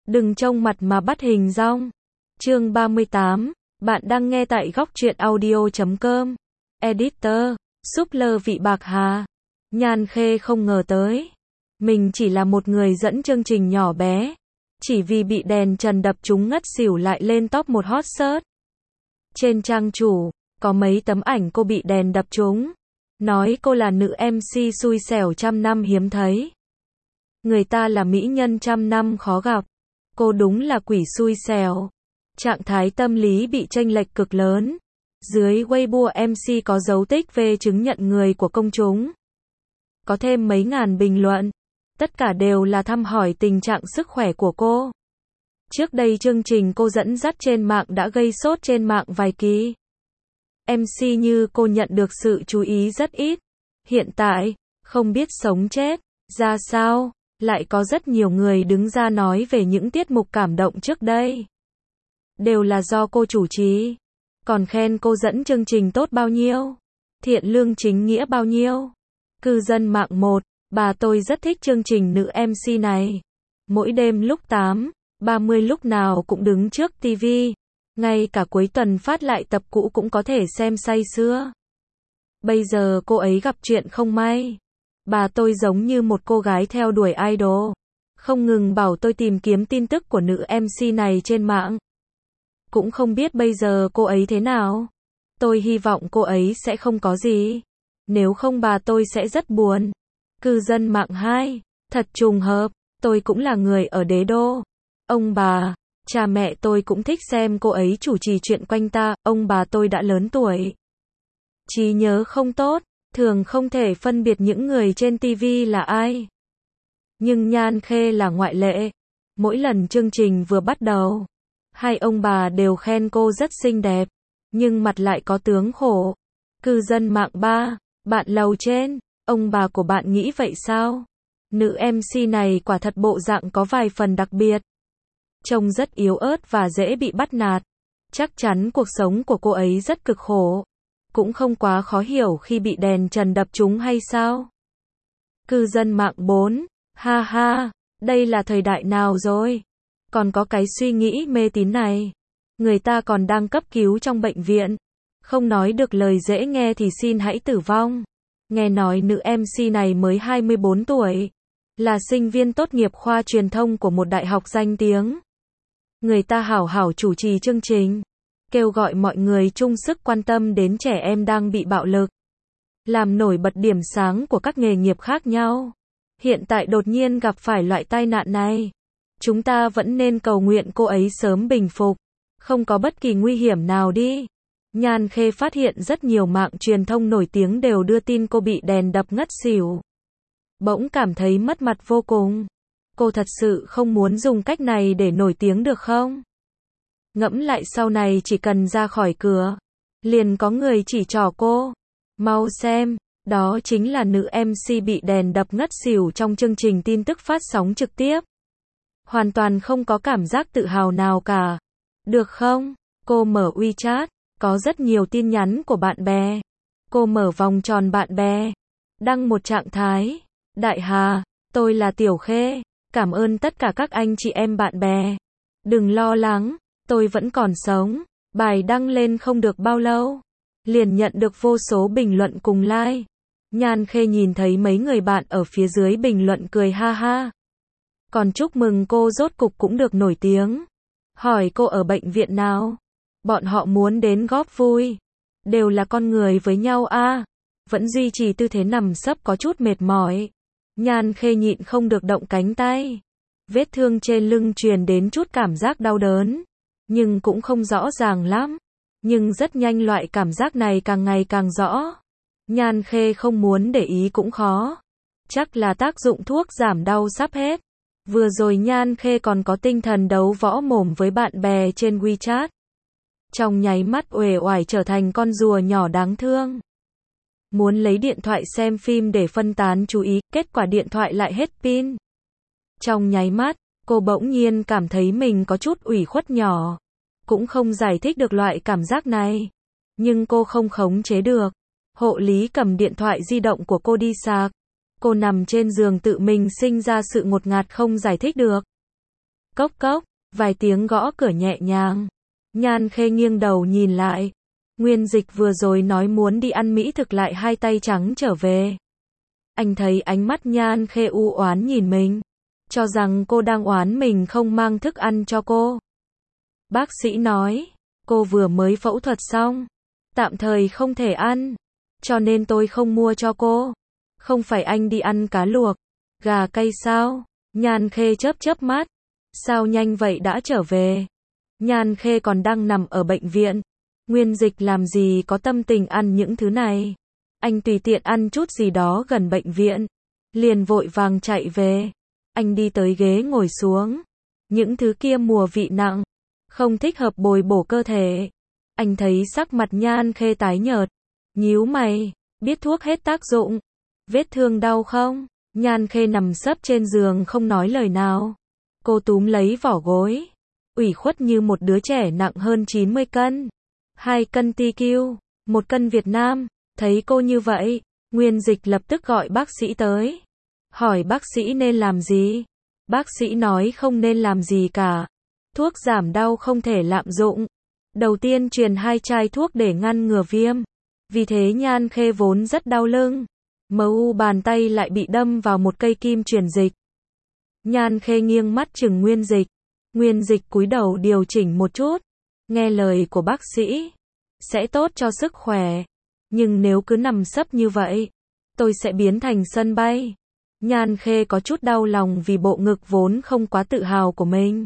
Đừng trông mặt mà bắt hình dong. Chương 38. Bạn đang nghe tại góc truyện audio.com. Editor, súp lơ vị bạc hà. Nhan Khê không ngờ tới. Mình chỉ là một người dẫn chương trình nhỏ bé. Chỉ vì bị đèn trần đập trúng ngất xỉu lại lên top một hot search. Trên trang chủ, có mấy tấm ảnh cô bị đèn đập trúng. Nói cô là nữ MC xui xẻo trăm năm hiếm thấy. Người ta là mỹ nhân trăm năm khó gặp. Cô đúng là quỷ xui xẻo. Trạng thái tâm lý bị chênh lệch cực lớn. Dưới Weibo MC có dấu tích về chứng nhận người của công chúng. Có thêm mấy ngàn bình luận. Tất cả đều là thăm hỏi tình trạng sức khỏe của cô. Trước đây chương trình cô dẫn dắt trên mạng đã gây sốt trên mạng vài kỳ. MC như cô nhận được sự chú ý rất ít. Hiện tại, không biết sống chết ra sao, lại có rất nhiều người đứng ra nói về những tiết mục cảm động trước đây. Đều là do cô chủ trì. Còn khen cô dẫn chương trình tốt bao nhiêu, thiện lương chính nghĩa bao nhiêu. Cư dân mạng 1, bà tôi rất thích chương trình nữ MC này. Mỗi đêm lúc 8:30 lúc nào cũng đứng trước TV. Ngay cả cuối tuần phát lại tập cũ cũng có thể xem say sưa. Bây giờ cô ấy gặp chuyện không may. Bà tôi giống như một cô gái theo đuổi idol. Không ngừng bảo tôi tìm kiếm tin tức của nữ MC này trên mạng. Cũng không biết bây giờ cô ấy thế nào. Tôi hy vọng cô ấy sẽ không có gì. Nếu không bà tôi sẽ rất buồn. Cư dân mạng 2, thật trùng hợp, tôi cũng là người ở đế đô. Ông bà, cha mẹ tôi cũng thích xem cô ấy chủ trì chuyện quanh ta, ông bà tôi đã lớn tuổi. Trí nhớ không tốt, thường không thể phân biệt những người trên TV là ai. Nhưng Nhan Khê là ngoại lệ. Mỗi lần chương trình vừa bắt đầu, hai ông bà đều khen cô rất xinh đẹp, nhưng mặt lại có tướng khổ. Cư dân mạng 3, bạn lầu trên, ông bà của bạn nghĩ vậy sao? Nữ MC này quả thật bộ dạng có vài phần đặc biệt. Trông rất yếu ớt và dễ bị bắt nạt. Chắc chắn cuộc sống của cô ấy rất cực khổ. Cũng không quá khó hiểu khi bị đèn trần đập trúng hay sao? Cư dân mạng 4, ha ha, đây là thời đại nào rồi? Còn có cái suy nghĩ mê tín này. Người ta còn đang cấp cứu trong bệnh viện. Không nói được lời dễ nghe thì xin hãy tử vong. Nghe nói nữ MC này mới 24 tuổi. Là sinh viên tốt nghiệp khoa truyền thông của một đại học danh tiếng. Người ta hảo hảo chủ trì chương trình. Kêu gọi mọi người chung sức quan tâm đến trẻ em đang bị bạo lực. Làm nổi bật điểm sáng của các nghề nghiệp khác nhau. Hiện tại đột nhiên gặp phải loại tai nạn này. Chúng ta vẫn nên cầu nguyện cô ấy sớm bình phục. Không có bất kỳ nguy hiểm nào đi. Nhan Khê phát hiện rất nhiều mạng truyền thông nổi tiếng đều đưa tin cô bị đèn đập ngất xỉu. Bỗng cảm thấy mất mặt vô cùng. Cô thật sự không muốn dùng cách này để nổi tiếng được không? Ngẫm lại sau này chỉ cần ra khỏi cửa, liền có người chỉ trỏ cô. Mau xem, đó chính là nữ MC bị đèn đập ngất xỉu trong chương trình tin tức phát sóng trực tiếp. Hoàn toàn không có cảm giác tự hào nào cả. Được không? Cô mở WeChat, có rất nhiều tin nhắn của bạn bè. Cô mở vòng tròn bạn bè, đăng một trạng thái. Đại Hà, tôi là Tiểu Khê. Cảm ơn tất cả các anh chị em bạn bè. Đừng lo lắng, tôi vẫn còn sống. Bài đăng lên không được bao lâu, liền nhận được vô số bình luận cùng like. Nhan Khê nhìn thấy mấy người bạn ở phía dưới bình luận cười ha ha. Còn chúc mừng cô rốt cục cũng được nổi tiếng. Hỏi cô ở bệnh viện nào. Bọn họ muốn đến góp vui. Đều là con người với nhau a. Vẫn duy trì tư thế nằm sấp có chút mệt mỏi. Nhan Khê nhịn không được động cánh tay. Vết thương trên lưng truyền đến chút cảm giác đau đớn. Nhưng cũng không rõ ràng lắm. Nhưng rất nhanh loại cảm giác này càng ngày càng rõ. Nhan Khê không muốn để ý cũng khó. Chắc là tác dụng thuốc giảm đau sắp hết. Vừa rồi Nhan Khê còn có tinh thần đấu võ mồm với bạn bè trên WeChat. Trong nháy mắt uể oải trở thành con rùa nhỏ đáng thương. Muốn lấy điện thoại xem phim để phân tán chú ý, kết quả điện thoại lại hết pin. Trong nháy mắt, cô bỗng nhiên cảm thấy mình có chút ủy khuất nhỏ. Cũng không giải thích được loại cảm giác này. Nhưng cô không khống chế được. Hộ lý cầm điện thoại di động của cô đi sạc. Cô nằm trên giường tự mình sinh ra sự ngột ngạt không giải thích được. Cốc cốc, vài tiếng gõ cửa nhẹ nhàng. Nhan Khê nghiêng đầu nhìn lại. Nguyên Dịch vừa rồi nói muốn đi ăn mỹ thực lại hai tay trắng trở về. Anh thấy ánh mắt Nhan Khê u oán nhìn mình, cho rằng cô đang oán mình không mang thức ăn cho cô. Bác sĩ nói, cô vừa mới phẫu thuật xong, tạm thời không thể ăn, cho nên tôi không mua cho cô. Không phải anh đi ăn cá luộc, gà cay sao? Nhan Khê chớp mắt. Sao nhanh vậy đã trở về? Nhan Khê còn đang nằm ở bệnh viện. Nguyên Dịch làm gì có tâm tình ăn những thứ này. Anh tùy tiện ăn chút gì đó gần bệnh viện, liền vội vàng chạy về. Anh đi tới ghế ngồi xuống. Những thứ kia mùi vị nặng, không thích hợp bồi bổ cơ thể. Anh thấy sắc mặt Nhan Khê tái nhợt, nhíu mày, biết thuốc hết tác dụng. Vết thương đau không? Nhan Khê nằm sấp trên giường không nói lời nào. Cô túm lấy vỏ gối, ủy khuất như một đứa trẻ nặng hơn 90 cân. 2 cân TQ, 1 cân Việt Nam. Thấy cô như vậy, Nguyên Dịch lập tức gọi bác sĩ tới. Hỏi bác sĩ nên làm gì? Bác sĩ nói không nên làm gì cả. Thuốc giảm đau không thể lạm dụng. Đầu tiên truyền 2 chai thuốc để ngăn ngừa viêm. Vì thế Nhan Khê vốn rất đau lưng. MU bàn tay lại bị đâm vào một cây kim truyền dịch. Nhan Khê nghiêng mắt chừng Nguyên Dịch. Nguyên Dịch cúi đầu điều chỉnh một chút. Nghe lời của bác sĩ, sẽ tốt cho sức khỏe. Nhưng nếu cứ nằm sấp như vậy, tôi sẽ biến thành sân bay. Nhan Khê có chút đau lòng vì bộ ngực vốn không quá tự hào của mình.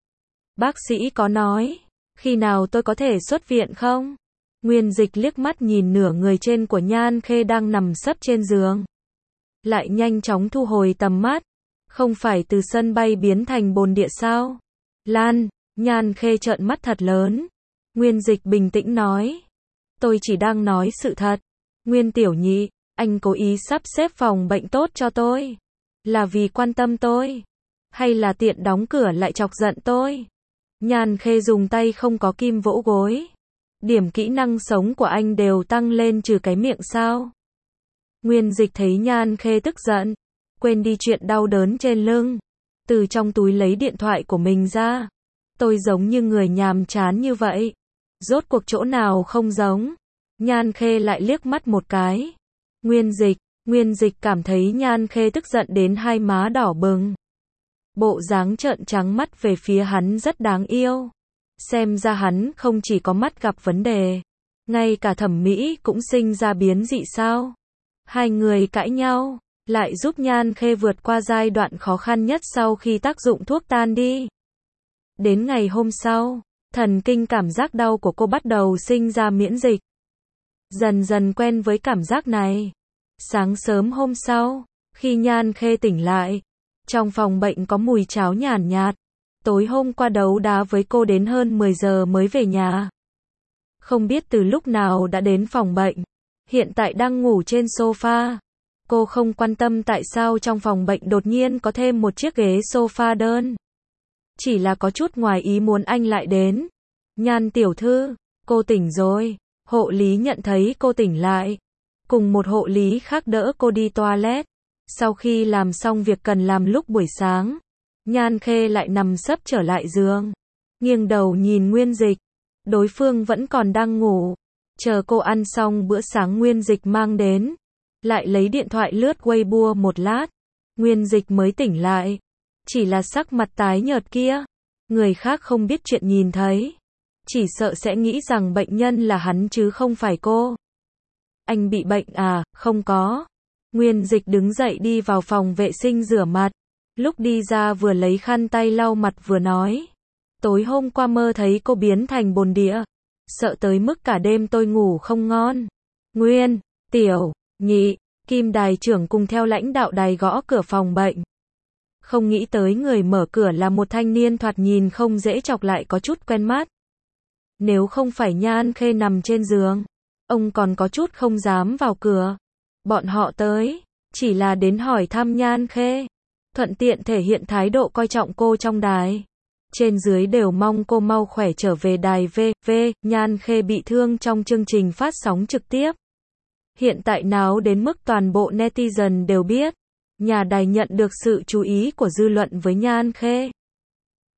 Bác sĩ có nói, khi nào tôi có thể xuất viện không? Nguyên Dịch liếc mắt nhìn nửa người trên của Nhan Khê đang nằm sấp trên giường. Lại nhanh chóng thu hồi tầm mắt. Không phải từ sân bay biến thành bồn địa sao? Lan, Nhan Khê trợn mắt thật lớn. Nguyên Dịch bình tĩnh nói. Tôi chỉ đang nói sự thật. Nguyên Tiểu Nhị, anh cố ý sắp xếp phòng bệnh tốt cho tôi. Là vì quan tâm tôi? Hay là tiện đóng cửa lại chọc giận tôi? Nhan Khê dùng tay không có kim vỗ gối. Điểm kỹ năng sống của anh đều tăng lên trừ cái miệng sao? Nguyên Dịch thấy Nhan Khê tức giận, quên đi chuyện đau đớn trên lưng. Từ trong túi lấy điện thoại của mình ra. Tôi giống như người nhàm chán như vậy. Rốt cuộc chỗ nào không giống? Nhan Khê lại liếc mắt một cái. Nguyên Dịch cảm thấy Nhan Khê tức giận đến hai má đỏ bừng. Bộ dáng trợn trắng mắt về phía hắn rất đáng yêu. Xem ra hắn không chỉ có mắt gặp vấn đề, ngay cả thẩm mỹ cũng sinh ra biến dị sao? Hai người cãi nhau, lại giúp Nhan Khê vượt qua giai đoạn khó khăn nhất sau khi tác dụng thuốc tan đi. Đến ngày hôm sau, thần kinh cảm giác đau của cô bắt đầu sinh ra miễn dịch. Dần dần quen với cảm giác này. Sáng sớm hôm sau, khi Nhan Khê tỉnh lại, trong phòng bệnh có mùi cháo nhàn nhạt. Tối hôm qua đấu đá với cô đến hơn 10 giờ mới về nhà. Không biết từ lúc nào đã đến phòng bệnh. Hiện tại đang ngủ trên sofa. Cô không quan tâm tại sao trong phòng bệnh đột nhiên có thêm một chiếc ghế sofa đơn. Chỉ là có chút ngoài ý muốn anh lại đến. Nhan tiểu thư, cô tỉnh rồi. Hộ lý nhận thấy cô tỉnh lại. Cùng một hộ lý khác đỡ cô đi toilet. Sau khi làm xong việc cần làm lúc buổi sáng, Nhan Khê lại nằm sấp trở lại giường. Nghiêng đầu nhìn Nguyên Dịch. Đối phương vẫn còn đang ngủ. Chờ cô ăn xong bữa sáng Nguyên Dịch mang đến. Lại lấy điện thoại lướt Weibo một lát. Nguyên Dịch mới tỉnh lại. Chỉ là sắc mặt tái nhợt kia. Người khác không biết chuyện nhìn thấy. Chỉ sợ sẽ nghĩ rằng bệnh nhân là hắn chứ không phải cô. Anh bị bệnh à? Không có. Nguyên Dịch đứng dậy đi vào phòng vệ sinh rửa mặt. Lúc đi ra vừa lấy khăn tay lau mặt vừa nói. Tối hôm qua mơ thấy cô biến thành bồn địa. Sợ tới mức cả đêm tôi ngủ không ngon. Nguyên, Tiểu, Nhị, Kim đài trưởng cùng theo lãnh đạo đài gõ cửa phòng bệnh. Không nghĩ tới người mở cửa là một thanh niên thoạt nhìn không dễ chọc lại có chút quen mắt. Nếu không phải Nhan Khê nằm trên giường, ông còn có chút không dám vào cửa. Bọn họ tới, chỉ là đến hỏi thăm Nhan Khê. Thuận tiện thể hiện thái độ coi trọng cô trong đài. Trên dưới đều mong cô mau khỏe trở về đài VV. Nhan Khê bị thương trong chương trình phát sóng trực tiếp. Hiện tại náo đến mức toàn bộ netizen đều biết. Nhà đài nhận được sự chú ý của dư luận với Nhan Khê.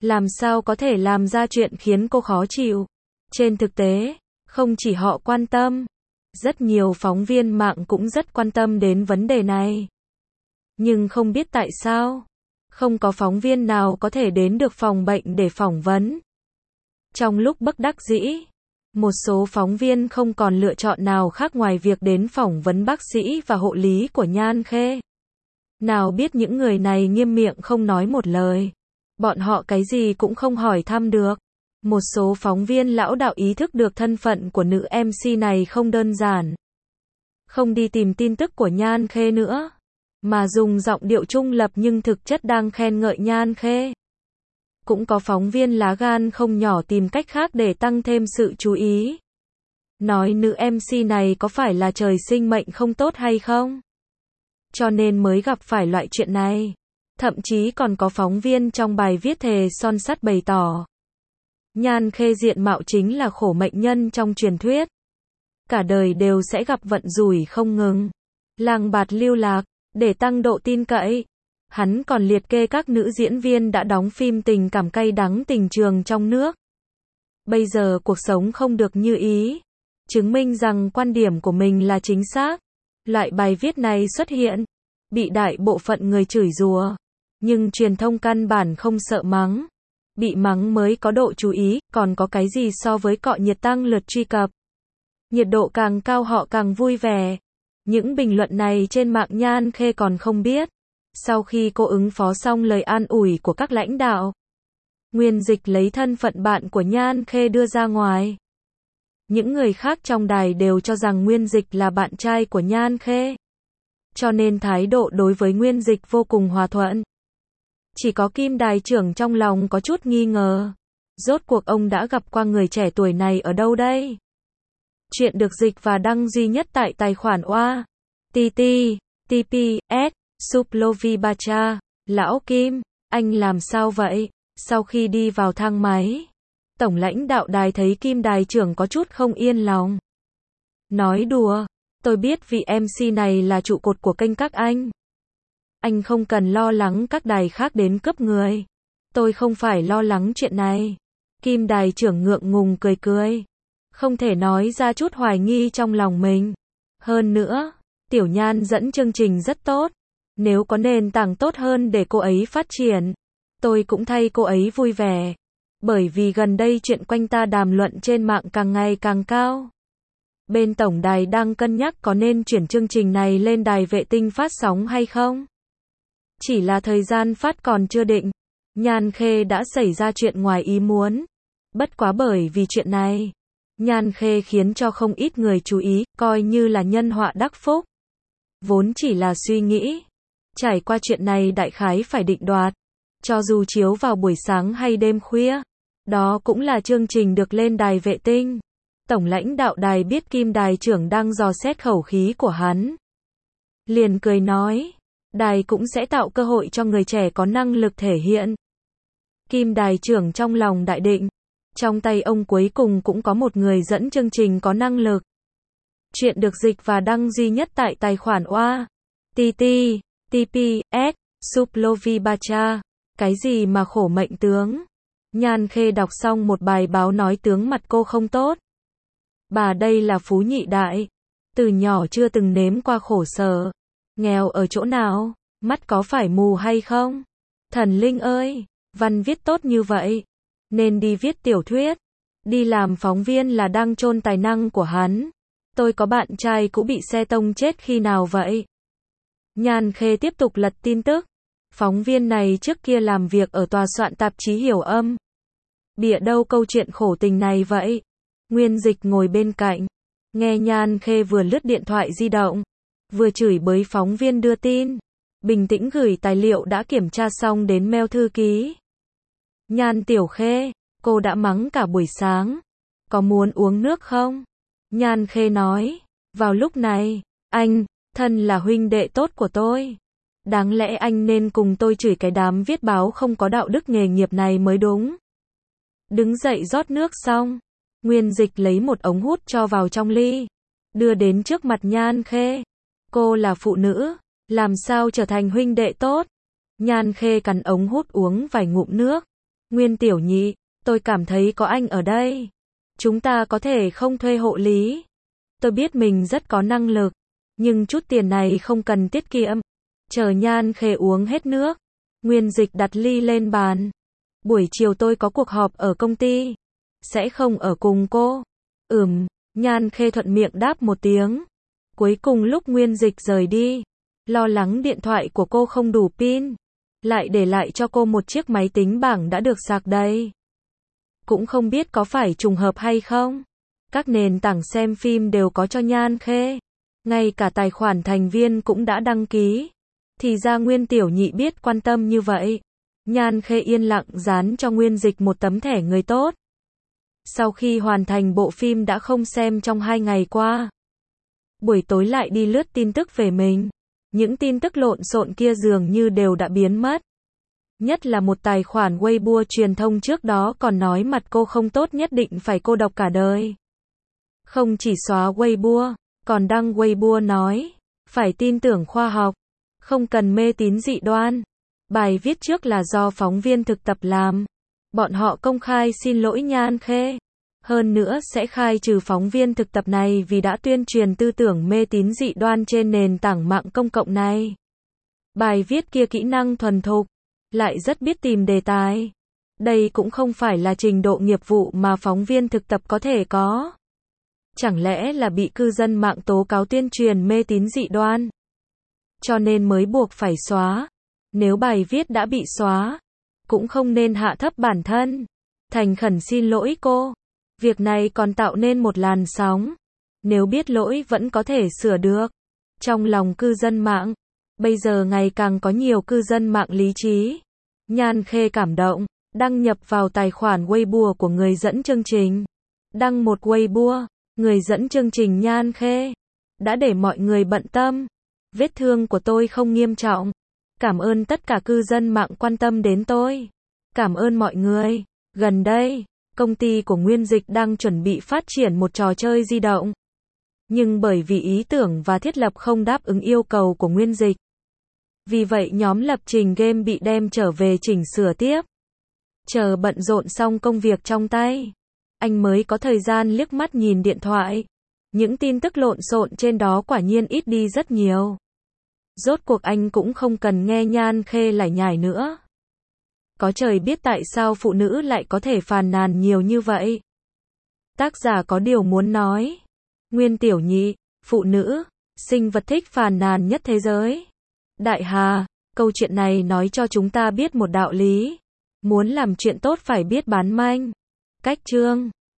Làm sao có thể làm ra chuyện khiến cô khó chịu. Trên thực tế, không chỉ họ quan tâm, rất nhiều phóng viên mạng cũng rất quan tâm đến vấn đề này. Nhưng không biết tại sao, không có phóng viên nào có thể đến được phòng bệnh để phỏng vấn. Trong lúc bất đắc dĩ, một số phóng viên không còn lựa chọn nào khác ngoài việc đến phỏng vấn bác sĩ và hộ lý của Nhan Khê. Nào biết những người này nghiêm miệng không nói một lời. Bọn họ cái gì cũng không hỏi thăm được. Một số phóng viên lão đạo ý thức được thân phận của nữ MC này không đơn giản. Không đi tìm tin tức của Nhan Khê nữa, mà dùng giọng điệu trung lập nhưng thực chất đang khen ngợi Nhan Khê. Cũng có phóng viên lá gan không nhỏ tìm cách khác để tăng thêm sự chú ý. Nói nữ MC này có phải là trời sinh mệnh không tốt hay không? Cho nên mới gặp phải loại chuyện này. Thậm chí còn có phóng viên trong bài viết thề son sắt bày tỏ. Nhan Khê diện mạo chính là khổ mệnh nhân trong truyền thuyết. Cả đời đều sẽ gặp vận rủi không ngừng. Lang bạt lưu lạc, để tăng độ tin cậy. Hắn còn liệt kê các nữ diễn viên đã đóng phim tình cảm cay đắng tình trường trong nước. Bây giờ cuộc sống không được như ý. Chứng minh rằng quan điểm của mình là chính xác. Loại bài viết này xuất hiện, bị đại bộ phận người chửi rủa. Nhưng truyền thông căn bản không sợ mắng. Bị mắng mới có độ chú ý, còn có cái gì so với cọ nhiệt tăng lượt truy cập. Nhiệt độ càng cao họ càng vui vẻ. Những bình luận này trên mạng Nhan Khê còn không biết. Sau khi cô ứng phó xong lời an ủi của các lãnh đạo, Nguyên Dịch lấy thân phận bạn của Nhan Khê đưa ra ngoài. Những người khác trong đài đều cho rằng Nguyên Dịch là bạn trai của Nhan Khê. Cho nên thái độ đối với Nguyên Dịch vô cùng hòa thuận. Chỉ có Kim đài trưởng trong lòng có chút nghi ngờ. Rốt cuộc ông đã gặp qua người trẻ tuổi này ở đâu đây? Chuyện được dịch và đăng duy nhất tại tài khoản OA. TPS, Suplovibacha. Lão Kim, anh làm sao vậy? Sau khi đi vào thang máy, tổng lãnh đạo đài thấy Kim đài trưởng có chút không yên lòng. Nói đùa, tôi biết vị MC này là trụ cột của kênh các anh. Anh không cần lo lắng các đài khác đến cướp người. Tôi không phải lo lắng chuyện này. Kim đài trưởng ngượng ngùng cười cười. Không thể nói ra chút hoài nghi trong lòng mình. Hơn nữa, Tiểu Nhan dẫn chương trình rất tốt. Nếu có nền tảng tốt hơn để cô ấy phát triển, tôi cũng thay cô ấy vui vẻ. Bởi vì gần đây chuyện quanh ta đàm luận trên mạng càng ngày càng cao. Bên tổng đài đang cân nhắc có nên chuyển chương trình này lên đài vệ tinh phát sóng hay không. Chỉ là thời gian phát còn chưa định. Nhan Khê đã xảy ra chuyện ngoài ý muốn. Bất quá bởi vì chuyện này, Nhan Khê khiến cho không ít người chú ý, coi như là nhân họa đắc phúc. Vốn chỉ là suy nghĩ. Trải qua chuyện này đại khái phải định đoạt. Cho dù chiếu vào buổi sáng hay đêm khuya, đó cũng là chương trình được lên đài vệ tinh. Tổng lãnh đạo đài biết Kim đài trưởng đang dò xét khẩu khí của hắn. Liền cười nói, đài cũng sẽ tạo cơ hội cho người trẻ có năng lực thể hiện. Kim đài trưởng trong lòng đại định. Trong tay ông cuối cùng cũng có một người dẫn chương trình có năng lực. Chuyện được dịch và đăng duy nhất tại tài khoản OA. TPS, Suplovibacha. Cái gì mà khổ mệnh tướng? Nhan Khê đọc xong một bài báo nói tướng mặt cô không tốt. Bà đây là phú nhị đại. Từ nhỏ chưa từng nếm qua khổ sở. Nghèo ở chỗ nào? Mắt có phải mù hay không? Thần linh ơi, văn viết tốt như vậy. Nên đi viết tiểu thuyết. Đi làm phóng viên là đang chôn tài năng của hắn. Tôi có bạn trai cũng bị xe tông chết khi nào vậy? Nhan Khê tiếp tục lật tin tức. Phóng viên này trước kia làm việc ở tòa soạn tạp chí Hiểu Âm. Bịa đâu câu chuyện khổ tình này vậy? Nguyên Dịch ngồi bên cạnh. Nghe Nhan Khê vừa lướt điện thoại di động, vừa chửi bới phóng viên đưa tin. Bình tĩnh gửi tài liệu đã kiểm tra xong đến mail thư ký. Nhan Tiểu Khê, cô đã mắng cả buổi sáng. Có muốn uống nước không? Nhan Khê nói. Vào lúc này, anh, thân là huynh đệ tốt của tôi. Đáng lẽ anh nên cùng tôi chửi cái đám viết báo không có đạo đức nghề nghiệp này mới đúng. Đứng dậy rót nước xong, Nguyên Dịch lấy một ống hút cho vào trong ly, đưa đến trước mặt Nhan Khê. Cô là phụ nữ, làm sao trở thành huynh đệ tốt? Nhan Khê cắn ống hút uống vài ngụm nước, Nguyên tiểu nhị, tôi cảm thấy có anh ở đây. Chúng ta có thể không thuê hộ lý. Tôi biết mình rất có năng lực, nhưng chút tiền này không cần tiết kiệm. Chờ Nhan Khê uống hết nước, Nguyên Dịch đặt ly lên bàn. Buổi chiều tôi có cuộc họp ở công ty, sẽ không ở cùng cô. Nhan Khê thuận miệng đáp một tiếng. Cuối cùng lúc Nguyên Dịch rời đi, lo lắng điện thoại của cô không đủ pin, lại để lại cho cô một chiếc máy tính bảng đã được sạc đầy. Cũng không biết có phải trùng hợp hay không, các nền tảng xem phim đều có cho Nhan Khê, ngay cả tài khoản thành viên cũng đã đăng ký. Thì ra Nguyên tiểu nhị biết quan tâm như vậy. Nhan Khê yên lặng dán cho Nguyên Dịch một tấm thẻ người tốt. Sau khi hoàn thành bộ phim đã không xem trong 2 ngày qua, buổi tối lại đi lướt tin tức về mình. Những tin tức lộn xộn kia dường như đều đã biến mất. Nhất là một tài khoản Weibo truyền thông trước đó còn nói mặt cô không tốt nhất định phải cô độc cả đời. Không chỉ xóa Weibo, còn đăng Weibo nói, phải tin tưởng khoa học, không cần mê tín dị đoan. Bài viết trước là do phóng viên thực tập làm. Bọn họ công khai xin lỗi Nhan Khê. Hơn nữa sẽ khai trừ phóng viên thực tập này vì đã tuyên truyền tư tưởng mê tín dị đoan trên nền tảng mạng công cộng này. Bài viết kia kỹ năng thuần thục, lại rất biết tìm đề tài. Đây cũng không phải là trình độ nghiệp vụ mà phóng viên thực tập có thể có. Chẳng lẽ là bị cư dân mạng tố cáo tuyên truyền mê tín dị đoan, cho nên mới buộc phải xóa. Nếu bài viết đã bị xóa, cũng không nên hạ thấp bản thân. Thành khẩn xin lỗi cô. Việc này còn tạo nên một làn sóng. Nếu biết lỗi vẫn có thể sửa được. Trong lòng cư dân mạng, bây giờ ngày càng có nhiều cư dân mạng lý trí. Nhan Khê cảm động, đăng nhập vào tài khoản Weibo của người dẫn chương trình. Đăng một Weibo, người dẫn chương trình Nhan Khê đã để mọi người bận tâm. Vết thương của tôi không nghiêm trọng. Cảm ơn tất cả cư dân mạng quan tâm đến tôi. Cảm ơn mọi người. Gần đây, công ty của Nguyên Dịch đang chuẩn bị phát triển một trò chơi di động. Nhưng bởi vì ý tưởng và thiết lập không đáp ứng yêu cầu của Nguyên Dịch, vì vậy nhóm lập trình game bị đem trở về chỉnh sửa tiếp. Chờ bận rộn xong công việc trong tay, anh mới có thời gian liếc mắt nhìn điện thoại. Những tin tức lộn xộn trên đó quả nhiên ít đi rất nhiều. Rốt cuộc anh cũng không cần nghe Nhan Khê lải nhải nữa. Có trời biết tại sao phụ nữ lại có thể phàn nàn nhiều như vậy. Tác giả có điều muốn nói. Nguyên tiểu nhị, phụ nữ, sinh vật thích phàn nàn nhất thế giới. Đại Hà, câu chuyện này nói cho chúng ta biết một đạo lý. Muốn làm chuyện tốt phải biết bán manh. Cách chương